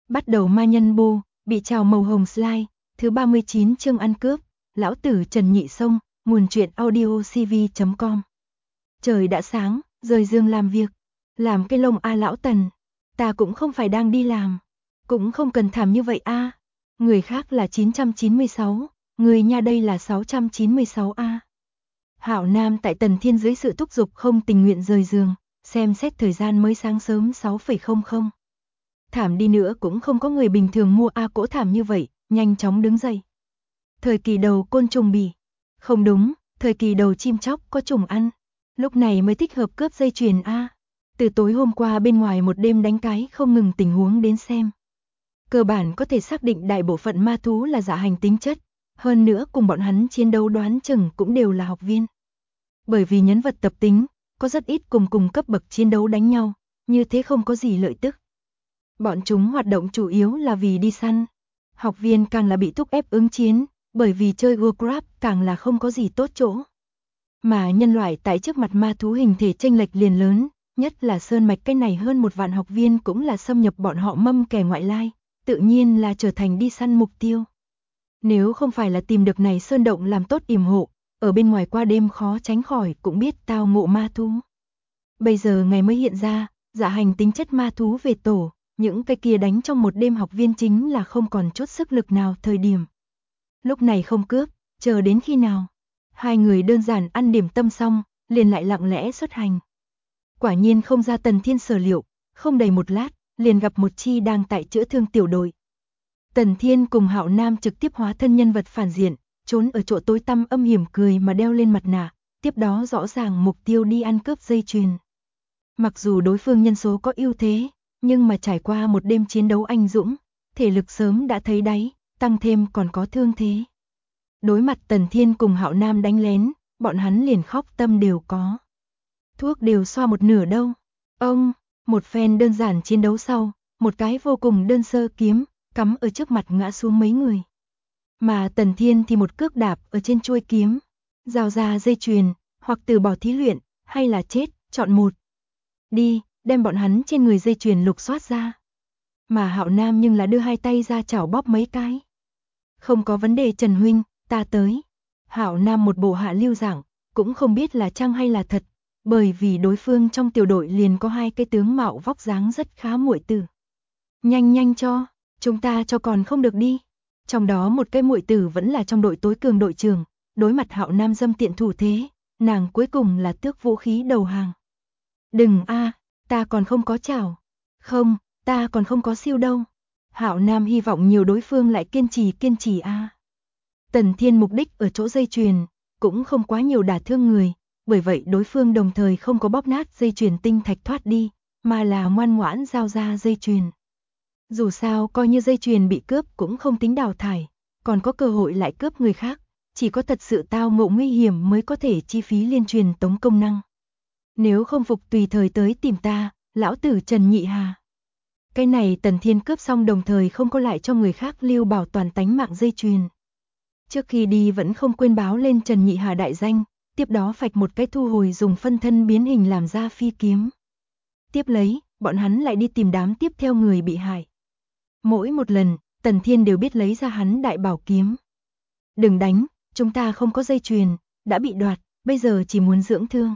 Bắt đầu ma nhân bô, bị trào màu hồng slide, thứ 39 chương ăn cướp, lão tử Trần Nhị Sông, nguồn truyện audio cv.com. Trời đã sáng, rời giường làm việc. Làm cái lông a lão Tần, ta cũng không phải đang đi làm, cũng không cần thảm như vậy a. Người khác là 996, người nha đây là 696 a. Hạo Nam tại Tần Thiên dưới sự thúc giục không tình nguyện rời giường, xem xét thời gian mới sáng sớm 6:00. Thảm đi nữa cũng không có người bình thường mua a cỗ thảm như vậy, nhanh chóng đứng dậy. Thời kỳ đầu côn trùng bỉ, không đúng, thời kỳ đầu chim chóc có trùng ăn, lúc này mới thích hợp cướp dây chuyền a. Từ tối hôm qua bên ngoài một đêm đánh cái không ngừng tình huống đến xem. Cơ bản có thể xác định đại bộ phận ma thú là dạ hành tính chất, hơn nữa cùng bọn hắn chiến đấu đoán chừng cũng đều là học viên. Bởi vì nhân vật tập tính, có rất ít cùng cấp bậc chiến đấu đánh nhau, như thế không có gì lợi tức. Bọn chúng hoạt động chủ yếu là vì đi săn. Học viên càng là bị thúc ép ứng chiến, bởi vì chơi Warcraft càng là không có gì tốt chỗ. Mà nhân loại tại trước mặt ma thú hình thể chênh lệch liền lớn, nhất là Sơn Mạch cái này hơn 1 vạn học viên cũng là xâm nhập bọn họ mâm kẻ ngoại lai, tự nhiên là trở thành đi săn mục tiêu. Nếu không phải là tìm được này sơn động làm tốt yểm hộ, ở bên ngoài qua đêm khó tránh khỏi cũng biết tao ngộ ma thú. Bây giờ ngày mới hiện ra, dạ hành tính chất ma thú về tổ, những cái kia đánh trong một đêm học viên chính là không còn chút sức lực nào thời điểm. Lúc này không cướp, chờ đến khi nào? Hai người đơn giản ăn điểm tâm xong, liền lại lặng lẽ xuất hành. Quả nhiên không ra Tần Thiên sở liệu, không đầy một lát, liền gặp một chi đang tại chữa thương tiểu đội. Tần Thiên cùng Hạo Nam trực tiếp hóa thân nhân vật phản diện, trốn ở chỗ tối tăm âm hiểm cười mà đeo lên mặt nạ, tiếp đó rõ ràng mục tiêu đi ăn cướp dây chuyền. Mặc dù đối phương nhân số có ưu thế, nhưng mà trải qua một đêm chiến đấu anh dũng, thể lực sớm đã thấy đáy, tăng thêm còn có thương thế. Đối mặt Tần Thiên cùng Hạo Nam đánh lén, bọn hắn liền khóc tâm đều có. Thuốc đều xoa một nửa đâu. Ông, một phen đơn giản chiến đấu sau, một cái vô cùng đơn sơ kiếm, cắm ở trước mặt ngã xuống mấy người. Mà Tần Thiên thì một cước đạp ở trên chuôi kiếm, rào ra dây chuyền, hoặc từ bỏ thí luyện, hay là chết, chọn một. Đi, đem bọn hắn trên người dây chuyền lục soát ra. Mà Hạo Nam nhưng là đưa hai tay ra chảo bóp mấy cái. Không có vấn đề Trần huynh, ta tới. Hạo Nam một bộ hạ lưu dạng, cũng không biết là chăng hay là thật, bởi vì đối phương trong tiểu đội liền có hai cái tướng mạo vóc dáng rất khá muội tử. Nhanh cho, chúng ta cho còn không được đi. Trong đó một cái muội tử vẫn là trong đội tối cường đội trưởng, đối mặt Hạo Nam dâm tiện thủ thế, nàng cuối cùng là tước vũ khí đầu hàng. Đừng a, ta còn không có chảo. Không, ta còn không có siêu đâu. Hạo Nam hy vọng nhiều đối phương lại kiên trì a. Tần Thiên mục đích ở chỗ dây chuyền, cũng không quá nhiều đả thương người, bởi vậy đối phương đồng thời không có bóp nát dây chuyền tinh thạch thoát đi, mà là ngoan ngoãn giao ra dây chuyền. Dù sao coi như dây chuyền bị cướp cũng không tính đào thải, còn có cơ hội lại cướp người khác, chỉ có thật sự tao ngộ nguy hiểm mới có thể chi phí liên truyền tống công năng. Nếu không phục tùy thời tới tìm ta, lão tử Trần Nhị Hà. Cái này Tần Thiên cướp xong đồng thời không có lại cho người khác lưu bảo toàn tánh mạng dây chuyền. Trước khi đi vẫn không quên báo lên Trần Nhị Hà đại danh, tiếp đó phạch một cái thu hồi dùng phân thân biến hình làm ra phi kiếm. Tiếp lấy, bọn hắn lại đi tìm đám tiếp theo người bị hại. Mỗi một lần, Tần Thiên đều biết lấy ra hắn đại bảo kiếm. Đừng đánh, chúng ta không có dây chuyền, đã bị đoạt, bây giờ chỉ muốn dưỡng thương.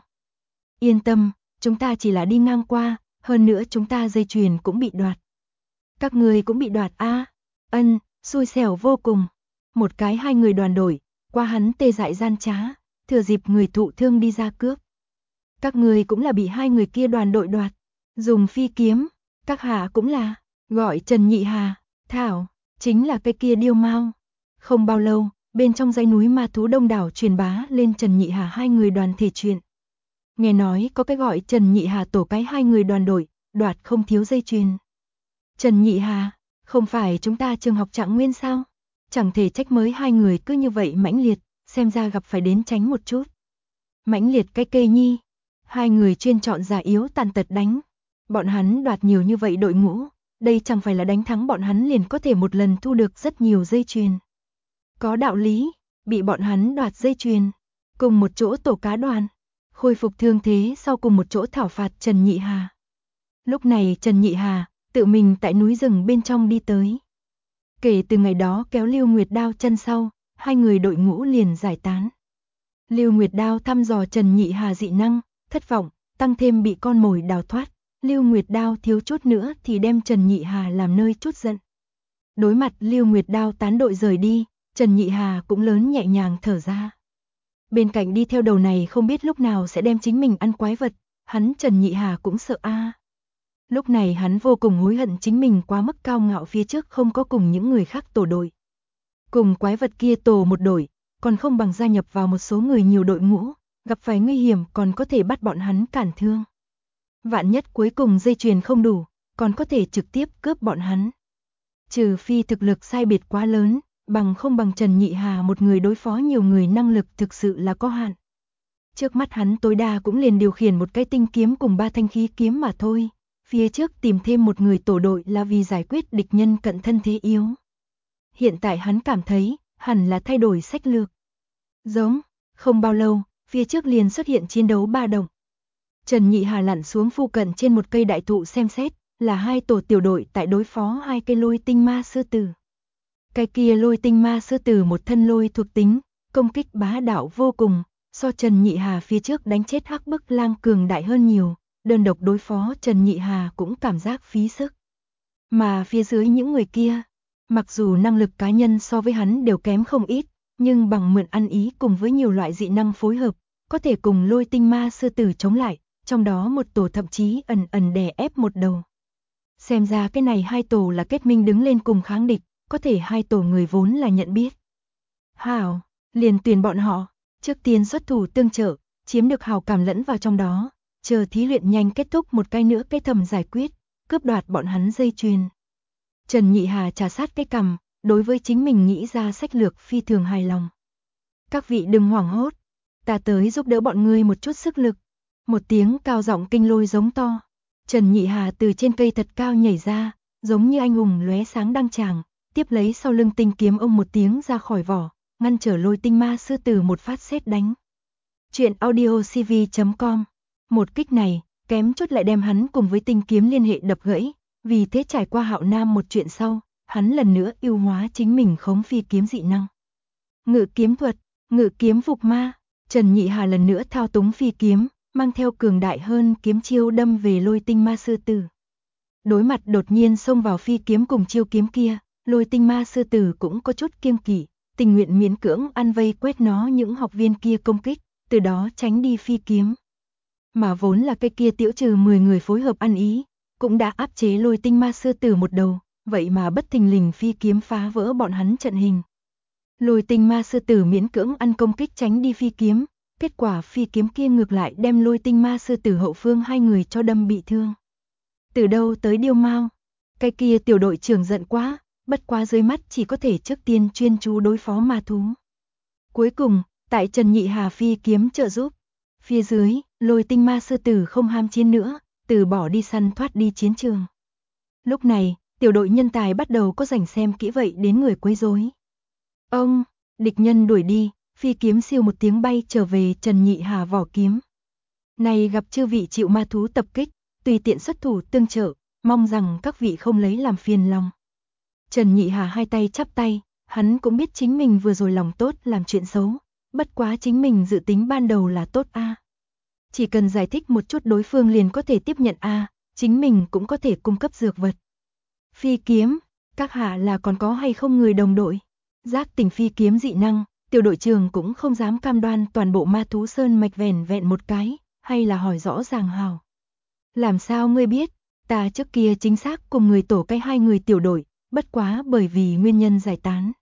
Yên tâm, chúng ta chỉ là đi ngang qua, hơn nữa chúng ta dây chuyền cũng bị đoạt. Các người cũng bị đoạt a? Ân, xui xẻo vô cùng. Một cái hai người đoàn đội, qua hắn tê dại gian trá, thừa dịp người thụ thương đi ra cướp. Các người cũng là bị hai người kia đoàn đội đoạt, dùng phi kiếm, các hạ cũng là, gọi Trần Nhị Hà, thảo, chính là cái kia điêu mao. Không bao lâu, bên trong dãy núi ma thú đông đảo truyền bá lên Trần Nhị Hà hai người đoàn thể chuyện. Nghe nói có cái gọi Trần Nhị Hà tổ cái hai người đoàn đội, đoạt không thiếu dây chuyền. Trần Nhị Hà, không phải chúng ta trường học Trạng Nguyên sao? Chẳng thể trách mới hai người cứ như vậy mãnh liệt, xem ra gặp phải đến tránh một chút. Mãnh liệt cái cây nhi, hai người chuyên chọn giả yếu tàn tật đánh. Bọn hắn đoạt nhiều như vậy đội ngũ, đây chẳng phải là đánh thắng bọn hắn liền có thể một lần thu được rất nhiều dây chuyền. Có đạo lý, bị bọn hắn đoạt dây chuyền, cùng một chỗ tổ cá đoàn, khôi phục thương thế sau cùng một chỗ thảo phạt Trần Nhị Hà. Lúc này Trần Nhị Hà, tự mình tại núi rừng bên trong đi tới. Kể từ ngày đó kéo Lưu Nguyệt Đao chân sau, hai người đội ngũ liền giải tán. Lưu Nguyệt Đao thăm dò Trần Nhị Hà dị năng, thất vọng, tăng thêm bị con mồi đào thoát. Lưu Nguyệt Đao thiếu chút nữa thì đem Trần Nhị Hà làm nơi chút giận. Đối mặt Lưu Nguyệt Đao tán đội rời đi, Trần Nhị Hà cũng lớn nhẹ nhàng thở ra. Bên cạnh đi theo đầu này không biết lúc nào sẽ đem chính mình ăn quái vật, hắn Trần Nhị Hà cũng sợ a. Lúc này hắn vô cùng hối hận chính mình quá mức cao ngạo phía trước không có cùng những người khác tổ đội. Cùng quái vật kia tổ một đội, còn không bằng gia nhập vào một số người nhiều đội ngũ, gặp phải nguy hiểm còn có thể bắt bọn hắn cản thương. Vạn nhất cuối cùng dây chuyền không đủ, còn có thể trực tiếp cướp bọn hắn. Trừ phi thực lực sai biệt quá lớn, bằng không bằng Trần Nhị Hà một người đối phó nhiều người năng lực thực sự là có hạn. Trước mắt hắn tối đa cũng liền điều khiển một cái tinh kiếm cùng 3 thanh khí kiếm mà thôi. Phía trước tìm thêm một người tổ đội là vì giải quyết địch nhân cận thân thế yếu. Hiện tại hắn cảm thấy, hẳn là thay đổi sách lược. Giống, không bao lâu, phía trước liền xuất hiện chiến đấu ba động. Trần Nhị Hà lặn xuống phụ cận trên một cây đại thụ xem xét, là hai tổ tiểu đội tại đối phó hai cây lôi tinh ma sư tử. Cái kia lôi tinh ma sư tử một thân lôi thuộc tính, công kích bá đạo vô cùng, so Trần Nhị Hà phía trước đánh chết Hắc Bức Lang cường đại hơn nhiều, đơn độc đối phó Trần Nhị Hà cũng cảm giác phí sức. Mà phía dưới những người kia, mặc dù năng lực cá nhân so với hắn đều kém không ít, nhưng bằng mượn ăn ý cùng với nhiều loại dị năng phối hợp, có thể cùng lôi tinh ma sư tử chống lại, trong đó một tổ thậm chí ẩn ẩn đè ép một đầu. Xem ra cái này hai tổ là kết minh đứng lên cùng kháng địch, có thể hai tổ người vốn là nhận biết. Hảo, liền tuyển bọn họ, trước tiên xuất thủ tương trợ, chiếm được hào cảm lẫn vào trong đó, chờ thí luyện nhanh kết thúc một cái nữa cái thầm giải quyết, cướp đoạt bọn hắn dây chuyền. Trần Nhị Hà trà sát cái cằm, đối với chính mình nghĩ ra sách lược phi thường hài lòng. Các vị đừng hoảng hốt, ta tới giúp đỡ bọn ngươi một chút sức lực. Một tiếng cao giọng kinh lôi giống to. Trần Nhị Hà từ trên cây thật cao nhảy ra, giống như anh hùng lóe sáng đăng tràng, tiếp lấy sau lưng tinh kiếm ông một tiếng ra khỏi vỏ, ngăn trở lôi tinh ma sư tử một phát sét đánh. Chuyện audiocv.com. Một kích này, kém chút lại đem hắn cùng với tinh kiếm liên hệ đập gãy, vì thế trải qua Hạo Nam một chuyện sau, hắn lần nữa ưu hóa chính mình khống phi kiếm dị năng. Ngự kiếm thuật, ngự kiếm phục ma, Trần Nhị Hà lần nữa thao túng phi kiếm, mang theo cường đại hơn kiếm chiêu đâm về lôi tinh ma sư tử. Đối mặt đột nhiên xông vào phi kiếm cùng chiêu kiếm kia, lôi tinh ma sư tử cũng có chút kiêng kỵ, tình nguyện miễn cưỡng ăn vây quét nó những học viên kia công kích, từ đó tránh đi phi kiếm. Mà vốn là cây kia tiểu trừ 10 người phối hợp ăn ý, cũng đã áp chế lôi tinh ma sư tử một đầu, vậy mà bất thình lình phi kiếm phá vỡ bọn hắn trận hình. Lôi tinh ma sư tử miễn cưỡng ăn công kích tránh đi phi kiếm, kết quả phi kiếm kia ngược lại đem lôi tinh ma sư tử hậu phương hai người cho đâm bị thương. Từ đâu tới điêu mao? Cái kia tiểu đội trưởng giận quá, bất quá dưới mắt chỉ có thể trước tiên chuyên chú đối phó ma thú. Cuối cùng, tại Trần Nhị Hà phi kiếm trợ giúp, phía dưới, lôi tinh ma sư tử không ham chiến nữa, từ bỏ đi săn thoát đi chiến trường. Lúc này, tiểu đội nhân tài bắt đầu có rảnh xem kỹ vậy đến người quấy rối. Ông, địch nhân đuổi đi, phi kiếm siêu một tiếng bay trở về Trần Nhị Hà vỏ kiếm. Này gặp chư vị chịu ma thú tập kích, tùy tiện xuất thủ tương trợ, mong rằng các vị không lấy làm phiền lòng. Trần Nhị Hà hai tay chắp tay, hắn cũng biết chính mình vừa rồi lòng tốt làm chuyện xấu, bất quá chính mình dự tính ban đầu là tốt a. Chỉ cần giải thích một chút đối phương liền có thể tiếp nhận a, chính mình cũng có thể cung cấp dược vật. Phi kiếm, các hạ là còn có hay không người đồng đội? Giác tỉnh phi kiếm dị năng, tiểu đội trưởng cũng không dám cam đoan toàn bộ ma thú sơn mạch vẻn vẹn một cái, hay là hỏi rõ ràng hào. Làm sao ngươi biết, ta trước kia chính xác cùng người tổ cái hai người tiểu đội, bất quá bởi vì nguyên nhân giải tán.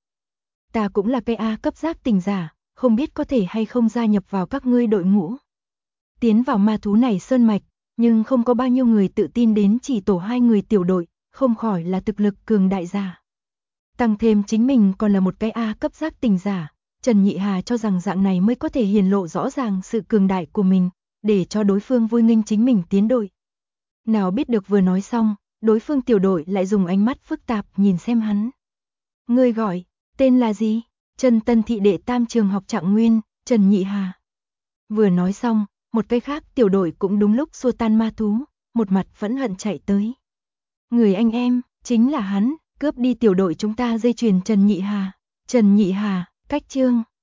Ta cũng là cái A cấp giác tỉnh giả, không biết có thể hay không gia nhập vào các ngươi đội ngũ. Tiến vào ma thú này sơn mạch, nhưng không có bao nhiêu người tự tin đến chỉ tổ hai người tiểu đội, không khỏi là thực lực cường đại giả. Tăng thêm chính mình còn là một cái A cấp giác tỉnh giả, Trần Nhị Hà cho rằng dạng này mới có thể hiển lộ rõ ràng sự cường đại của mình, để cho đối phương vui nghênh chính mình tiến đội. Nào biết được vừa nói xong, đối phương tiểu đội lại dùng ánh mắt phức tạp nhìn xem hắn. Ngươi gọi, tên là gì? Trần Tân Thị đệ tam trường học Trạng Nguyên, Trần Nhị Hà. Vừa nói xong, một cái khác tiểu đội cũng đúng lúc xua tan ma thú, một mặt vẫn hận chạy tới. Người anh em, chính là hắn, cướp đi tiểu đội chúng ta dây chuyền Trần Nhị Hà. Trần Nhị Hà, cách chương